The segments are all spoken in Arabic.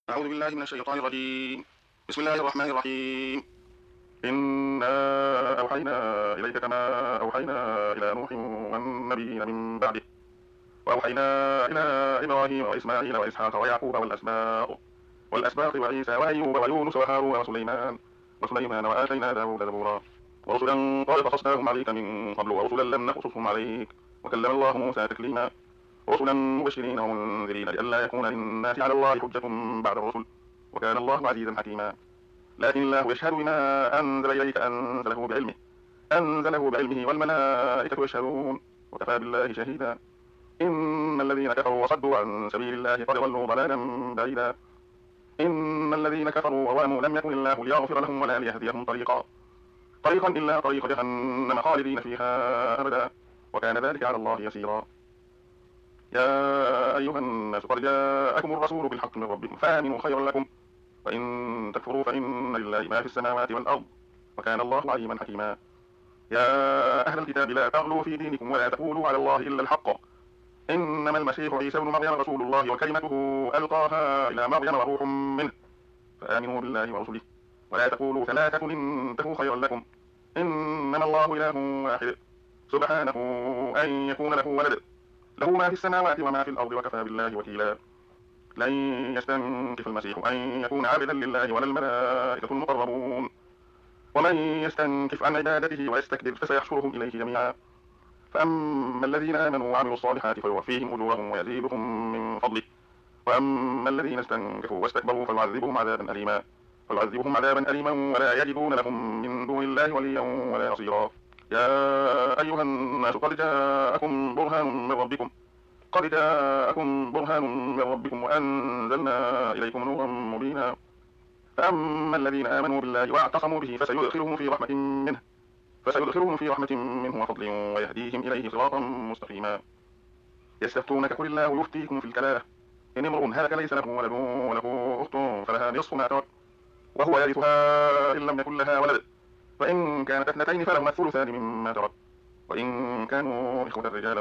أعوذ بالله من الشيطان الرجيم. بسم الله الرحمن الرحيم. إنا أوحينا إليك كما أوحينا إلى نوح والنبيين من بعده، وأوحينا إلى إبراهيم وإسماعيل وإسحاق ويعقوب والأسباط وعيسى وأيوب ويونس وهارون وسليمان وآتينا داود زبورا، ورسلا قد قصصناهم عليك من قبل ورسلا لم نقصصهم عليك، وكلم الله موسى تكليما، رسلا مبشرين ومنذرين لئلا يكون للناس على الله حجة بعد الرسل، وكان الله عزيزا حكيما. لكن الله يشهد بما أنزل إليك أنزله بعلمه والملائكة يشهدون وكفى بالله شهيدا. إن الذين كفروا وصدوا عن سبيل الله قد ضلوا ضلالا بعيدا. إن الذين كفروا وظلموا لم يكن الله ليغفر لهم ولا ليهديهم طريقا إلا طريق جهنم خالدين فيها أبدا، وكان ذلك على الله يسيرا. يا أيها الناس قد جاءكم الرسول بالحق من ربكم فآمنوا خيرا لكم، وإن تكفروا فإن لله ما في السماوات والأرض، وكان الله عليما حكيما. يا أهل الكتاب لا تغلوا في دينكم ولا تقولوا على الله إلا الحق، إنما المسيح عيسى ابن مريم رسول الله وكلمته ألقاها إلى مريم وروح منه، فآمنوا بالله ورسله ولا تقولوا ثلاثة انتهوا خيرا لكم، إنما الله إله واحد سبحانه أن يكون له ولد، له ما في السماوات وما في الأرض وكفى بالله وكيلا. لن يستنكف المسيح أن يكون عبدا لله ولا الملائكة المقربون، ومن يستنكف عن عبادته ويستكبر فسيحشرهم إليه جميعا. فأما الذين آمنوا وعملوا الصالحات فيوفيهم أجورهم ويزيدهم من فضله، وأما الذين استنكفوا واستكبروا فيعذبهم عذابا أليما ولا يجدون لهم من دون الله وليا ولا نصيرا. يا أيها الناس قد جاءكم برهان من ربكم وأنزلنا إليكم نورا مبينا. فأما الذين آمنوا بالله واعتصموا به فسيدخلهم في رحمة منه وفضل ويهديهم إليه صراطا مستقيما. يستفتونك قل الله يفتيكم في الكلالة، إن امرؤ هلك ليس له ولد وله أخت فلها نصف ما ترك وهو يرثها إن لم يكن لها ولد، فإن كانت اثنتين فلهما الثلثان مما ترك، وإن كانوا إخوة رجالا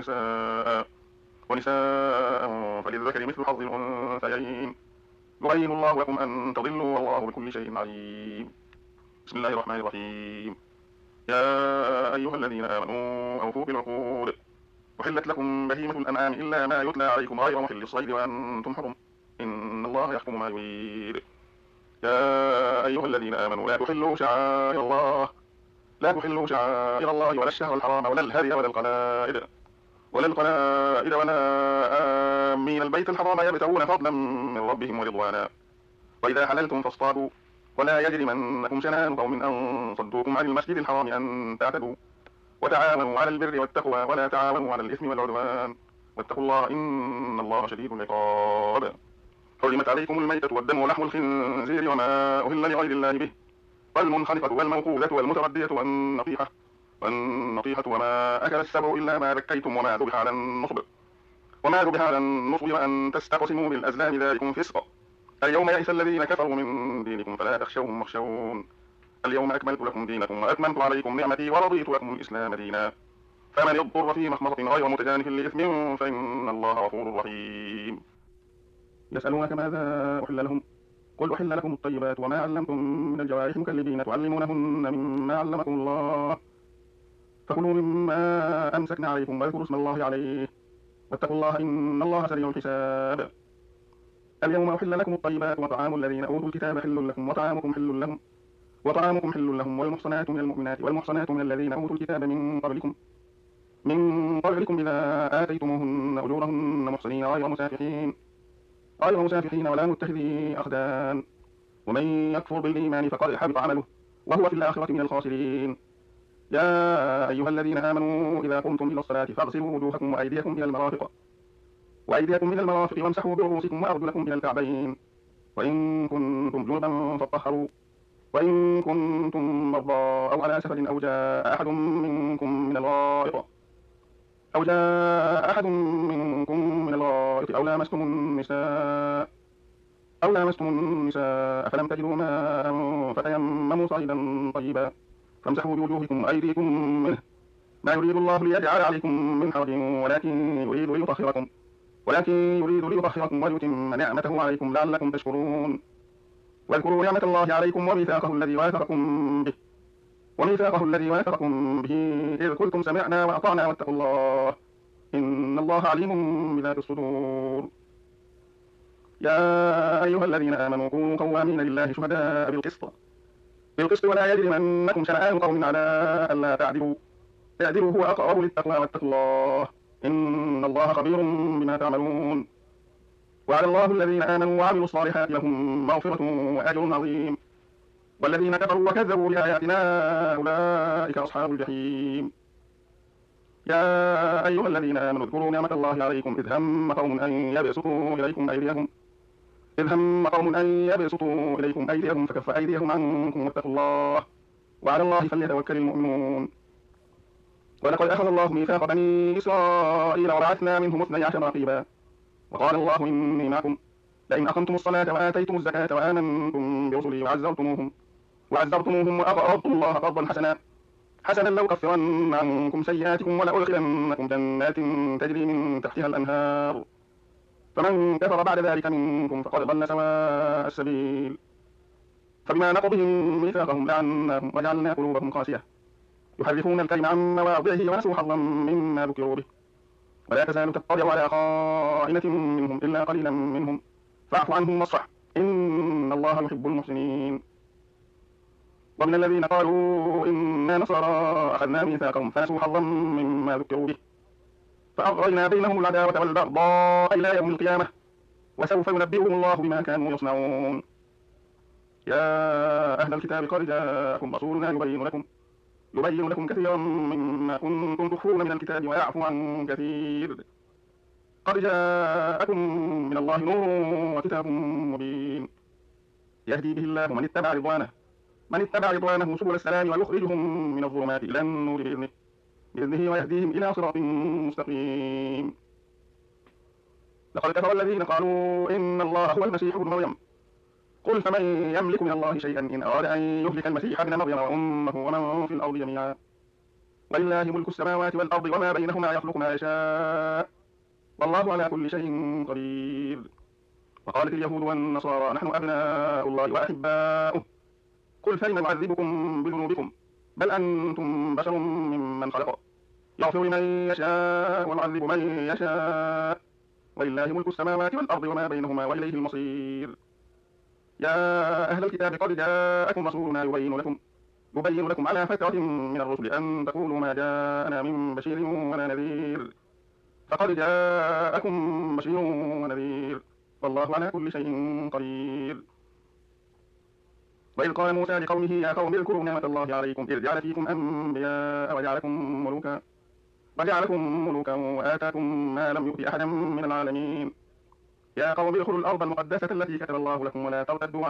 ونساء فللذكر مثل حظ الأنثيين، يبين الله لكم أن تضلوا والله بكل شيء عليم. بسم الله الرحمن الرحيم. يا أيها الذين آمنوا أوفوا بالعقود، أحلت لكم بهيمة الأنعام إلا ما يتلى عليكم غير محل الصيد وأنتم حرم، إن الله يحكم ما يريد. يا أيها الذين آمنوا لا تحلوا شعائر الله ولا الشهر الحرام ولا الهدي ولا آمين البيت الحرام يبتغون فضلا من ربهم ورضوانا، وإذا حللتم فاصطادوا ولا يجرمنكم شنآن قوم أن صدوكم عن المسجد الحرام أن تعتدوا، وتعاونوا على البر والتقوى ولا تعاونوا على الإثم والعدوان، واتقوا الله إن الله شديد العقاب. حرمت عليكم الميتة والدم ولحم الخنزير وما أهل لغير الله به، والمنخنقة والموقوذة والمتردية والنطيحة وما أكل السبع إلا ما ذكيتم وما ذبح على النصب وأن تستقسموا بالأزلام ذلكم فسق. اليوم يئس الذين كفروا من دينكم فلا تخشوهم واخشون، اليوم أكملت لكم دينكم وأتممت عليكم نعمتي ورضيت لكم الإسلام دينا، فمن اضطر في مخمصة غير متجانف لإثم فإن الله غفور رحيم. يسألونك ماذا أحل لهم، قل أحل لكم الطيبات وما علمتم من الجوارح مكلبين تعلمونهن مما علمكم الله، فكلوا مما أمسكنا عليكم واذكروا اسم الله عليه، واتقوا الله إن الله سريع الحساب. اليوم أحل لكم الطيبات وطعام الذين أوتوا الكتاب حل لكم وطعامكم حل لهم والمحصنات من المؤمنات والمحصنات من الذين أوتوا الكتاب من قبلكم إذا آتيتموهن أجورهن محصنين غير مسافحين ولا متخذي أخدان، ومن يكفر بالإيمان فقد حبط عمله وهو في الآخرة من الخاسرين. يا أيها الذين آمنوا إذا قمتم إلى الصلاة فاغسلوا وجوهكم وأيديكم إلى المرافق وامسحوا برؤوسكم وأرجلكم إلى الكعبين، وإن كنتم جنبا فاطهروا، وإن كنتم مرضى أو على سفر أو جاء أحد منكم من الغائط أو لامستم النساء فلم تجدوا ماء فتيمموا صعيدا طيبا فامسحوا بوجوهكم وأيديكم منه، ما يريد الله ليجعل عليكم من حرج ولكن يريد ليطهركم ولكن يريد ليطهركم وليتم نعمته عليكم لعلكم تشكرون. واذكروا نعمة الله عليكم وميثاقه الذي واثقكم به إذ قلتم سمعنا وأطعنا واتقوا الله إن الله عليم بذات الصدور. يا أيها الذين آمنوا كونوا قوامين لله شهداء بالقسط ولا يجرمنكم شنآن قوم على ألا تعدلوا هو أقرب للتقوى واتقوا الله إن الله خبير بما تعملون. وعلى الله الذين آمنوا وعملوا الصالحات لهم مغفرة وأجر عظيم والذين كفروا وكذبوا بآياتنا أولئك أصحاب الجحيم. يا أيها الذين آمنوا اذكروا نعمة الله عليكم إذ هم قوم أن يبسطوا إليكم أيديهم فكف أيديهم عنكم واتقوا الله وعلى الله فليتوكل المؤمنون. ولقد أخذ الله ميثاق بني إسرائيل وبعثنا منهم 12 رقيبا وقال الله إني معكم لئن أقمتم الصلاة وآتيتم الزكاة وآمنتم برسلي وعزرتموهم وأقرضتم الله قرضا حسنا لأكفرن عنكم سيئاتكم ولأدخلنكم جنات تجري من تحتها الأنهار فمن كفر بعد ذلك منكم فقد ضل سواء السبيل. فبما نقضهم ميثاقهم لعناهم وجعلنا قلوبهم قاسية يحرفون الكلم عن مواضعه ونسوا حظا مما ذكروا به ولا تزال تطلع على خائنة منهم إلا قليلا منهم فاعف عنهم واصفح إن الله يحب المحسنين. ومن الذين قالوا إنا نصارى أخذنا ميثاقهم فنسوا حظا مما ذكروا به فأغرينا بينهم العداوة والبغضاء إلى يوم القيامة وسوف ينبئهم الله بما كانوا يصنعون. يا أهل الكتاب قد جاءكم رسولنا يبين لكم كثيرا مما كنتم تخفون من الكتاب ويعفو عن كثير قد جاءكم من الله نور وكتاب مبين يهدي به الله من اتبع رضوانه سبل السلام ويخرجهم من الظلمات إلى النور بإذنه ويهديهم إلى صراط مستقيم. لقد كفر الذين قالوا إن الله هو المسيح ابن مريم قل فمن يملك من الله شيئا إن أراد أن يهلك المسيح ابن مريم وأمه ومن في الأرض جميعا ولله ملك السماوات والأرض وما بينهما يخلق ما يشاء والله على كل شيء قدير. وقالت اليهود والنصارى نحن أبناء الله وأحباؤه قل فلم يعذبكم بذنوبكم بل أنتم بشر ممن خلق يغفر لمن يشاء ويعذب من يشاء ولله ملك السماوات والأرض وما بينهما وإليه المصير. يا أهل الكتاب قد جاءكم رسولنا يبين لكم على فترة من الرسل أن تقولوا ما جاءنا من بشير ولا نذير فقد جاءكم بشير ونذير والله على كل شيء قدير. وإذ قال موسى لقومه يا قوم اذكروا نعمة الله عليكم إذ جعل فيكم أنبياء وجعلكم ملوكا وآتاكم ما لم يؤت أحدا من العالمين. يا قوم ادخلوا الأرض المقدسة التي كتب الله لكم ولا ترتدوا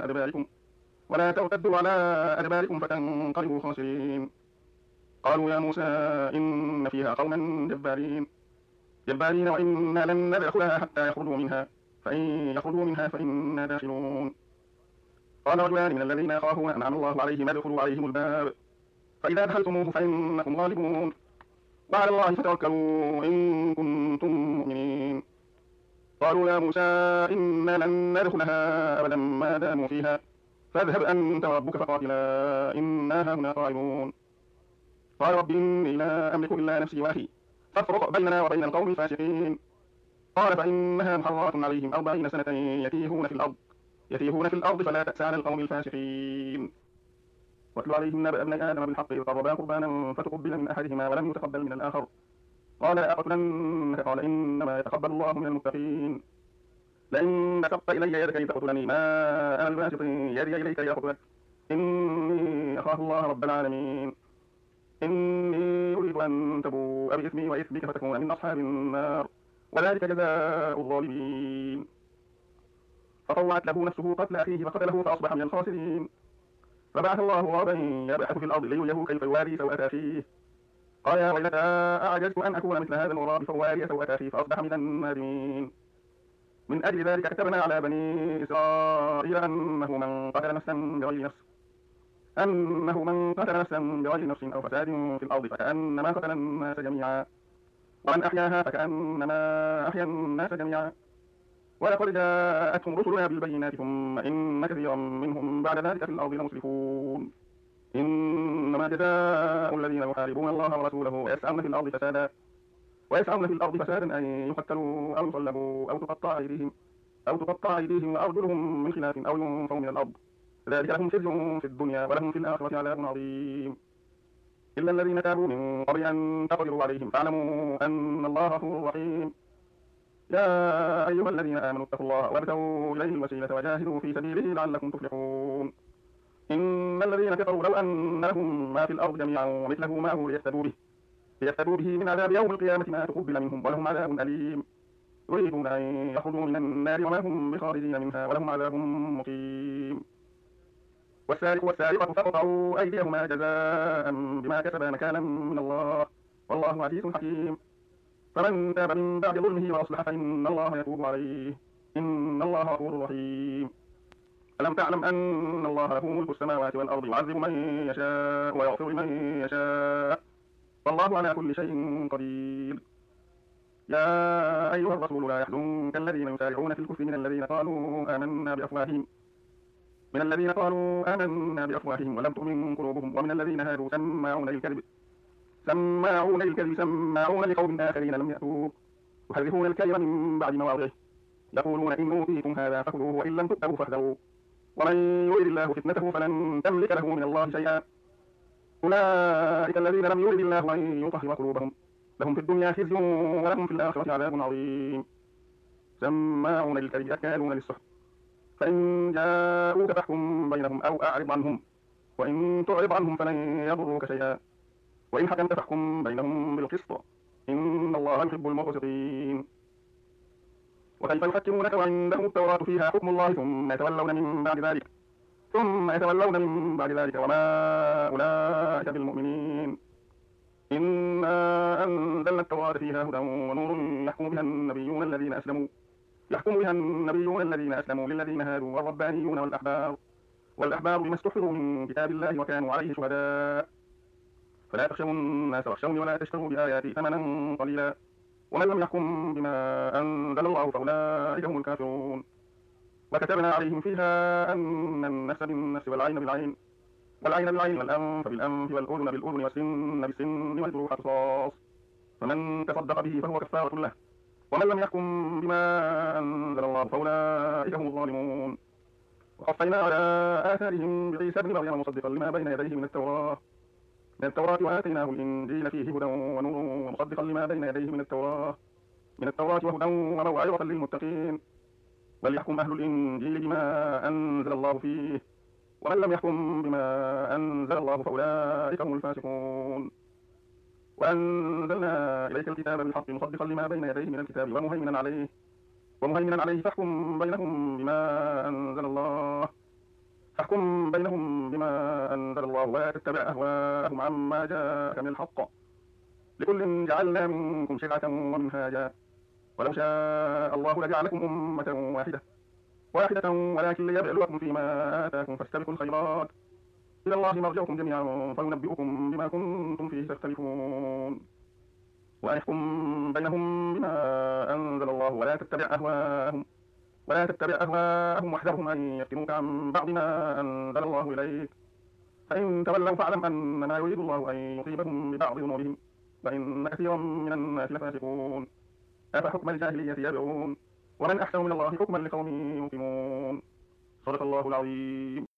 على أدباركم فتنقلبوا خاسرين. قالوا يا موسى إن فيها قوما جبارين وإنا لن ندخلها حتى يخرجوا منها فإن يخرجوا منها فإنا داخلون. قال رجلان من الذين يخافون أنعم الله عليهم ادخلوا عليهم الباب فإذا دخلتموه فإنكم غالبون وعلى الله فتوكلوا إن كنتم مؤمنين. قالوا يا موسى إنا لن ندخلها أبدا ما داموا فيها فاذهب أنت وربك فقاتلا إنا هنا قاعدون. قال رب إني لا أملك إلا نفسي وأخي فافرق بيننا وبين القوم الفاسقين. قال فإنها محرمة عليهم 40 سنة يتيهون في الأرض فلا تأس على القوم الفاسقين. واتل عليهم نبأ ابني آدم بالحق إذ قربا قربانا فتقبل من أحدهما ولم يتقبل من الآخر قال لأقتلنك قال إنما يتقبل الله من المتقين. لئن بسطت إلي يدك لتقتلني ما أنا بباسط يدي إليك لأقتلك إني أخاف الله رب العالمين. إني أريد أن تبوء بإثمي وإثمك فتكون من أصحاب النار وذلك جزاء الظالمين. فطوعت له نفسه قتل أخيه فقتله فأصبح من الخاسرين. فبعث الله غرابا يبحث في الأرض ليريه كيف يواري سوءة أخيه قال يا ويلتى أعجزت أن أكون مثل هذا الغراب فواري سوءة أخي فأصبح من النادمين. من أجل ذلك كتبنا على بني إسرائيل أنه من قتل نفسا بغير نفس أو فساد في الأرض فكأنما قتل الناس جميعا ومن أحياها فكأنما أحيا الناس جميعا. ولقد جاءتهم رسلنا بالبينات ثم إن كثيرا منهم بعد ذلك في الأرض لمسرفون. إنما جزاء الذين يحاربون الله ورسوله ويسعون في الأرض فسادا أن يقتلوا أو يصلبوا أو تقطع أيديهم وأرجلهم من خلاف أو ينفوا من الأرض. ذلك لهم خزي في الدنيا ولهم في الآخرة عذاب عظيم. إلا الذين تابوا من قبل أن تقدروا عليهم فاعلموا أن الله غفور رحيم. يا أيها الذين آمنوا اتقوا الله وابتغوا إليه الوسيلة وجاهدوا في سبيله لعلكم تفلحون. إن الذين كفروا لو أن لهم ما في الأرض جميعا ومثله معه ليفتدوا به من عذاب يوم القيامة ما تقبل منهم ولهم عذاب أليم. يريدون أن يخرجوا من النار وما هم بخارجين منها ولهم عذاب مقيم. والسارق والسارقة فاقطعوا أيديهما جزاء بما كسبا نكالا من الله والله عزيز حكيم. فمن تاب من بعد ظلمه وأصلح فإن الله يتوب عليه إن الله غفور رحيم. ألم تعلم أن الله له ملك السماوات والأرض يعذب من يشاء ويغفر لمن يشاء والله على كل شيء قدير. يا أيها الرسول لا يحزنك الذين يسارعون في الكفر من الذين قالوا آمنا بأفواههم ولم تؤمن قلوبهم ومن الذين هادوا سماعون للكذب سماعون لقوم آخرين لم يأتوك يحرفون الكلم من بعد مواضعه يقولون إن أوتيتم هذا فخذوه وإن لم تؤتوا فاحذروا ومن يرد الله فتنته فلن تملك له من الله شيئا. أولئك الذين لم يرد الله أن يطهر قلوبهم لهم في الدنيا خزي ولهم في الآخرة عذاب عظيم. سماعون للكذب أكالون للسحت فإن جاءوك فاحكم بينهم أو أعرض عنهم وإن تعرض عنهم فلن يضروك شيئا وإن حكمت فاحكم بينهم بالقسط إن الله يحب المقسطين. وكيف يحكمونك وعندهم التوراة فيها حكم الله ثم يتولون من بعد ذلك وما أولئك بالمؤمنين. إنا أنزلنا التوراة فيها هدى ونور يحكم بها النبيون الذين أسلموا للذين هادوا والربانيون والأحبار بما استحفظوا من كتاب الله وكانوا عليه شهداء. فلا تخشوا الناس واخشوني ولا تشتروا بآياتي ثمنا قليلا ومن لم يحكم بما أنزل الله فأولئك هم الكافرون. وكتبنا عليهم فيها أن النفس بالنفس والعين بالعين والأنف بالأنف والأذن بالأذن والسن بالسن والجروح قصاص فمن تصدق به فهو كفارة له ومن لم يحكم بما أنزل الله فأولئك هم الظالمون. وقفينا على آثارهم بعيسى ابن مريم مصدقا لما بين يديه من التوراة وآتيناه الإنجيل فيه هدى ونور ومصدقا لما بين يديه من التوراة وهدى وموعظة للمتقين. وليحكم أهل الإنجيل بما أنزل الله فيه ومن لم يحكم بما أنزل الله فأولئك هم الفاسقون. وأنزلنا إليك الكتاب بالحق مصدقا لما بين يديه من الكتاب ومهيمنا عليه فاحكم بينهم بما أنزل الله ولا تتبع أهواءهم عما جاءك من الحق لكل جعلنا منكم شرعة ومنهاجا ولو شاء الله لجعلكم أمة واحدة ولكن ليبلوكم فيما آتاكم فاستبقوا الخيرات إلى الله مرجعكم جميعا فينبئكم بما كنتم فيه تختلفون. وأن احكم بينهم بما أنزل الله ولا تتبع أهواءهم واحذرهم أن يفتنوك عن بعض ما أنزل الله إليك فإن تولوا فاعلم أنما يريد الله أن يصيبهم ببعض ذنوبهم وإن كثيرا من الناس لفاسقون. أفحكم الجاهلية يبغون ومن أحسن من الله حكما لقوم يوقنون. صدق الله العظيم.